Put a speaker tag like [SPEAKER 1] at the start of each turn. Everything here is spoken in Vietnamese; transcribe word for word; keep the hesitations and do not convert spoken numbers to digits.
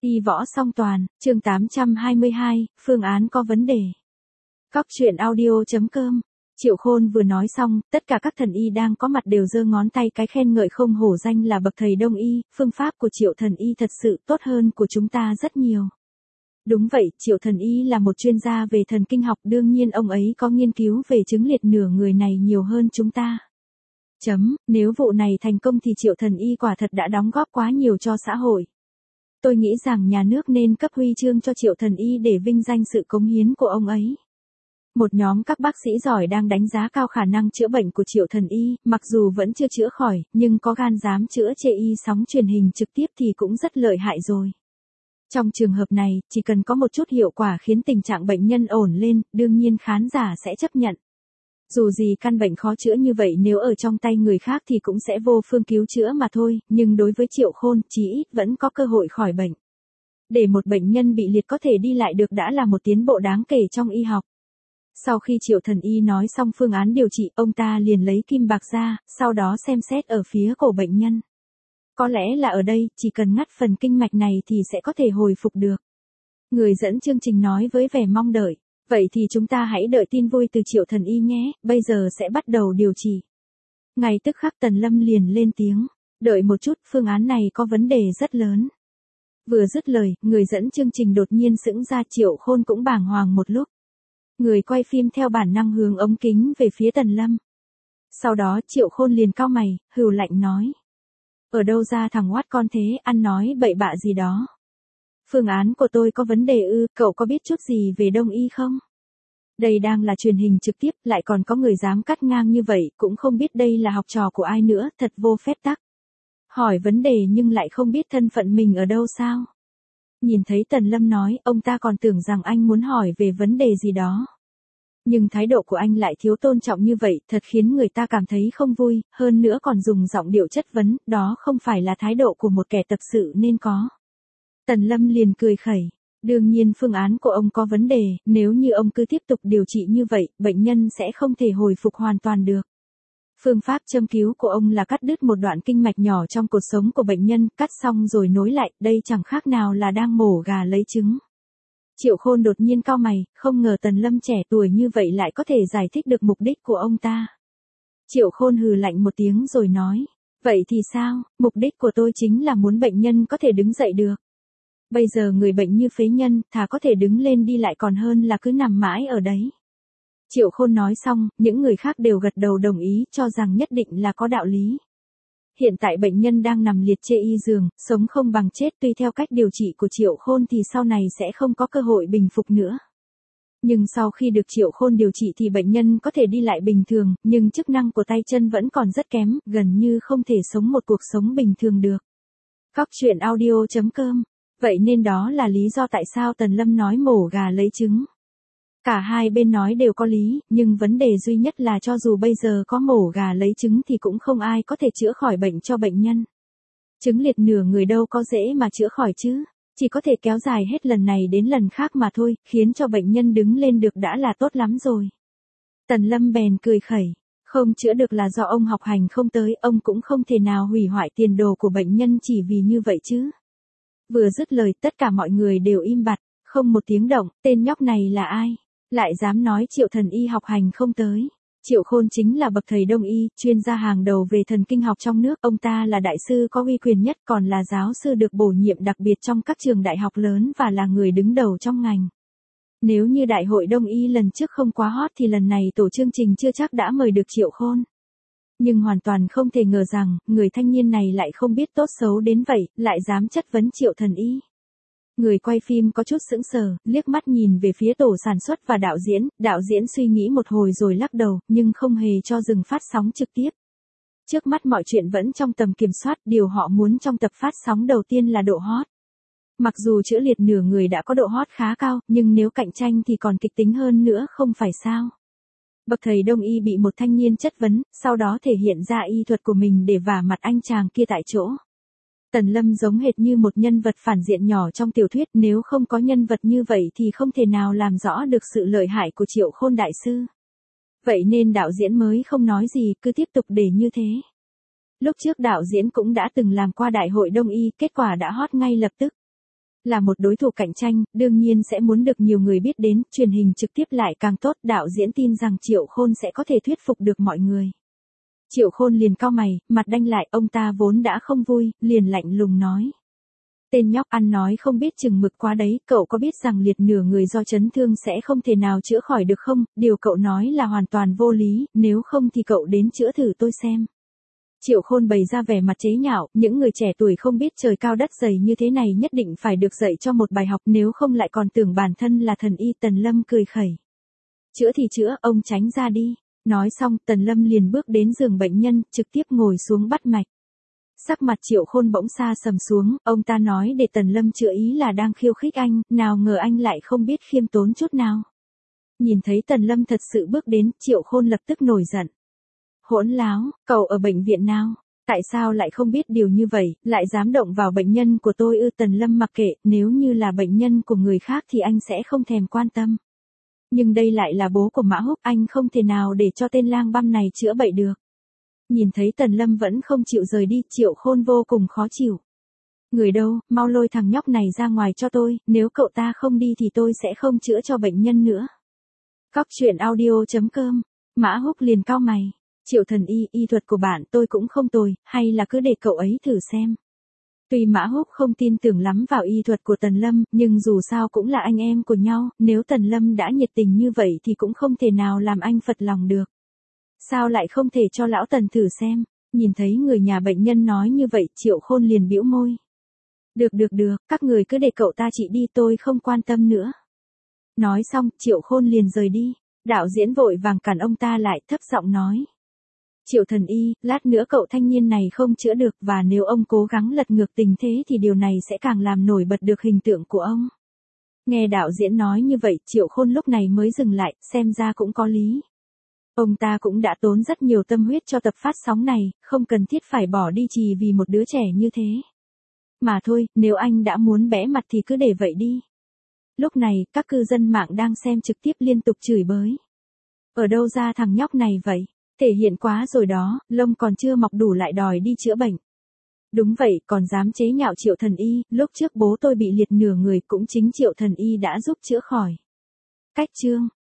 [SPEAKER 1] Y võ song toàn, chương tám trăm hai mươi hai, phương án có vấn đề. Cóc truyện audio chấm com. Triệu Khôn vừa nói xong, tất cả các thần y đang có mặt đều giơ ngón tay cái khen ngợi không hổ danh là bậc thầy đông y, phương pháp của Triệu thần y thật sự tốt hơn của chúng ta rất nhiều. Đúng vậy, Triệu thần y là một chuyên gia về thần kinh học, đương nhiên ông ấy có nghiên cứu về chứng liệt nửa người này nhiều hơn chúng ta. Chấm, nếu vụ này thành công thì Triệu thần y quả thật đã đóng góp quá nhiều cho xã hội. Tôi nghĩ rằng nhà nước nên cấp huy chương cho Triệu thần y để vinh danh sự cống hiến của ông ấy. Một nhóm các bác sĩ giỏi đang đánh giá cao khả năng chữa bệnh của Triệu thần y, mặc dù vẫn chưa chữa khỏi, nhưng có gan dám chữa chê y sóng truyền hình trực tiếp thì cũng rất lợi hại rồi. Trong trường hợp này, chỉ cần có một chút hiệu quả khiến tình trạng bệnh nhân ổn lên, đương nhiên khán giả sẽ chấp nhận. Dù gì căn bệnh khó chữa như vậy nếu ở trong tay người khác thì cũng sẽ vô phương cứu chữa mà thôi, nhưng đối với Triệu Khôn, chí ít vẫn có cơ hội khỏi bệnh. Để một bệnh nhân bị liệt có thể đi lại được đã là một tiến bộ đáng kể trong y học. Sau khi Triệu thần y nói xong phương án điều trị, ông ta liền lấy kim bạc ra, sau đó xem xét ở phía cổ bệnh nhân. Có lẽ là ở đây, chỉ cần ngắt phần kinh mạch này thì sẽ có thể hồi phục được. Người dẫn chương trình nói với vẻ mong đợi. Vậy thì chúng ta hãy đợi tin vui từ Triệu thần y nhé, bây giờ sẽ bắt đầu điều trị. Ngay tức khắc Tần Lâm liền lên tiếng, đợi một chút, phương án này có vấn đề rất lớn. Vừa dứt lời, người dẫn chương trình đột nhiên sững ra, Triệu Khôn cũng bàng hoàng một lúc. Người quay phim theo bản năng hướng ống kính về phía Tần Lâm. Sau đó Triệu Khôn liền cau mày, hừ lạnh nói. Ở đâu ra thằng oát con thế, ăn nói bậy bạ gì đó. Phương án của tôi có vấn đề ư, cậu có biết chút gì về đông y không? Đây đang là truyền hình trực tiếp, lại còn có người dám cắt ngang như vậy, cũng không biết đây là học trò của ai nữa, thật vô phép tắc. Hỏi vấn đề nhưng lại không biết thân phận mình ở đâu sao? Nhìn thấy Tần Lâm nói, ông ta còn tưởng rằng anh muốn hỏi về vấn đề gì đó. Nhưng thái độ của anh lại thiếu tôn trọng như vậy, thật khiến người ta cảm thấy không vui, hơn nữa còn dùng giọng điệu chất vấn, đó không phải là thái độ của một kẻ tập sự nên có. Tần Lâm liền cười khẩy. Đương nhiên phương án của ông có vấn đề, nếu như ông cứ tiếp tục điều trị như vậy, bệnh nhân sẽ không thể hồi phục hoàn toàn được. Phương pháp châm cứu của ông là cắt đứt một đoạn kinh mạch nhỏ trong cột sống của bệnh nhân, cắt xong rồi nối lại, đây chẳng khác nào là đang mổ gà lấy trứng. Triệu Khôn đột nhiên cau mày, không ngờ Tần Lâm trẻ tuổi như vậy lại có thể giải thích được mục đích của ông ta. Triệu Khôn hừ lạnh một tiếng rồi nói, vậy thì sao, mục đích của tôi chính là muốn bệnh nhân có thể đứng dậy được. Bây giờ người bệnh như phế nhân, thà có thể đứng lên đi lại còn hơn là cứ nằm mãi ở đấy. Triệu Khôn nói xong, những người khác đều gật đầu đồng ý, cho rằng nhất định là có đạo lý. Hiện tại bệnh nhân đang nằm liệt chê y giường, sống không bằng chết, tùy theo cách điều trị của Triệu Khôn thì sau này sẽ không có cơ hội bình phục nữa. Nhưng sau khi được Triệu Khôn điều trị thì bệnh nhân có thể đi lại bình thường, nhưng chức năng của tay chân vẫn còn rất kém, gần như không thể sống một cuộc sống bình thường được. Cóc truyện audio chấm com. Vậy nên đó là lý do tại sao Tần Lâm nói mổ gà lấy trứng. Cả hai bên nói đều có lý, nhưng vấn đề duy nhất là cho dù bây giờ có mổ gà lấy trứng thì cũng không ai có thể chữa khỏi bệnh cho bệnh nhân. Chứng liệt nửa người đâu có dễ mà chữa khỏi chứ, chỉ có thể kéo dài hết lần này đến lần khác mà thôi, khiến cho bệnh nhân đứng lên được đã là tốt lắm rồi. Tần Lâm bèn cười khẩy, không chữa được là do ông học hành không tới, ông cũng không thể nào hủy hoại tiền đồ của bệnh nhân chỉ vì như vậy chứ. Vừa dứt lời tất cả mọi người đều im bặt, không một tiếng động, tên nhóc này là ai? Lại dám nói Triệu thần y học hành không tới. Triệu Khôn chính là bậc thầy đông y, chuyên gia hàng đầu về thần kinh học trong nước, ông ta là đại sư có uy quyền nhất, còn là giáo sư được bổ nhiệm đặc biệt trong các trường đại học lớn và là người đứng đầu trong ngành. Nếu như đại hội đông y lần trước không quá hot thì lần này tổ chương trình chưa chắc đã mời được Triệu Khôn. Nhưng hoàn toàn không thể ngờ rằng, người thanh niên này lại không biết tốt xấu đến vậy, lại dám chất vấn Triệu thần y. Người quay phim có chút sững sờ, liếc mắt nhìn về phía tổ sản xuất và đạo diễn, đạo diễn suy nghĩ một hồi rồi lắc đầu, nhưng không hề cho dừng phát sóng trực tiếp. Trước mắt mọi chuyện vẫn trong tầm kiểm soát, điều họ muốn trong tập phát sóng đầu tiên là độ hot. Mặc dù chữa liệt nửa người đã có độ hot khá cao, nhưng nếu cạnh tranh thì còn kịch tính hơn nữa không phải sao. Bậc thầy đông y bị một thanh niên chất vấn, sau đó thể hiện ra y thuật của mình để vả mặt anh chàng kia tại chỗ. Tần Lâm giống hệt như một nhân vật phản diện nhỏ trong tiểu thuyết, nếu không có nhân vật như vậy thì không thể nào làm rõ được sự lợi hại của Triệu Khôn đại sư. Vậy nên đạo diễn mới không nói gì, cứ tiếp tục để như thế. Lúc trước đạo diễn cũng đã từng làm qua đại hội đông y, kết quả đã hot ngay lập tức. Là một đối thủ cạnh tranh, đương nhiên sẽ muốn được nhiều người biết đến, truyền hình trực tiếp lại càng tốt, đạo diễn tin rằng Triệu Khôn sẽ có thể thuyết phục được mọi người. Triệu Khôn liền cau mày, mặt đanh lại, ông ta vốn đã không vui, liền lạnh lùng nói. Tên nhóc ăn nói không biết chừng mực quá đấy, cậu có biết rằng liệt nửa người do chấn thương sẽ không thể nào chữa khỏi được không, điều cậu nói là hoàn toàn vô lý, nếu không thì cậu đến chữa thử tôi xem. Triệu Khôn bày ra vẻ mặt chế nhạo, những người trẻ tuổi không biết trời cao đất dày như thế này nhất định phải được dạy cho một bài học, nếu không lại còn tưởng bản thân là thần y. Tần Lâm cười khẩy. Chữa thì chữa, ông tránh ra đi. Nói xong, Tần Lâm liền bước đến giường bệnh nhân, trực tiếp ngồi xuống bắt mạch. Sắc mặt Triệu Khôn bỗng xa sầm xuống, ông ta nói để Tần Lâm chữa ý là đang khiêu khích anh, nào ngờ anh lại không biết khiêm tốn chút nào. Nhìn thấy Tần Lâm thật sự bước đến, Triệu Khôn lập tức nổi giận. Hỗn láo, cậu ở bệnh viện nào? Tại sao lại không biết điều như vậy, lại dám động vào bệnh nhân của tôi ư? Tần Lâm mặc kệ, nếu như là bệnh nhân của người khác thì anh sẽ không thèm quan tâm. Nhưng đây lại là bố của Mã Húc, anh không thể nào để cho tên lang băm này chữa bệnh được. Nhìn thấy Tần Lâm vẫn không chịu rời đi, Triệu Khôn vô cùng khó chịu. Người đâu, mau lôi thằng nhóc này ra ngoài cho tôi, nếu cậu ta không đi thì tôi sẽ không chữa cho bệnh nhân nữa. Cóc truyện audio chấm com. Mã Húc liền cau mày. Triệu thần y, y thuật của bạn tôi cũng không tồi, hay là cứ để cậu ấy thử xem. Tuy Mã Húc không tin tưởng lắm vào y thuật của Tần Lâm, nhưng dù sao cũng là anh em của nhau, nếu Tần Lâm đã nhiệt tình như vậy thì cũng không thể nào làm anh phật lòng được. Sao lại không thể cho lão Tần thử xem? Nhìn thấy người nhà bệnh nhân nói như vậy, Triệu Khôn liền bĩu môi. Được được được, các người cứ để cậu ta trị đi, tôi không quan tâm nữa. Nói xong, Triệu Khôn liền rời đi. Đạo diễn vội vàng cản ông ta lại, thấp giọng nói. Triệu thần y, lát nữa cậu thanh niên này không chữa được, và nếu ông cố gắng lật ngược tình thế thì điều này sẽ càng làm nổi bật được hình tượng của ông. Nghe đạo diễn nói như vậy, Triệu Khôn lúc này mới dừng lại, xem ra cũng có lý. Ông ta cũng đã tốn rất nhiều tâm huyết cho tập phát sóng này, không cần thiết phải bỏ đi chỉ vì một đứa trẻ như thế. Mà thôi, nếu anh đã muốn bẽ mặt thì cứ để vậy đi. Lúc này, các cư dân mạng đang xem trực tiếp liên tục chửi bới. Ở đâu ra thằng nhóc này vậy? Thể hiện quá rồi đó, lông còn chưa mọc đủ lại đòi đi chữa bệnh. Đúng vậy, còn dám chế nhạo Triệu thần y, lúc trước bố tôi bị liệt nửa người cũng chính Triệu thần y đã giúp chữa khỏi. Cách chương.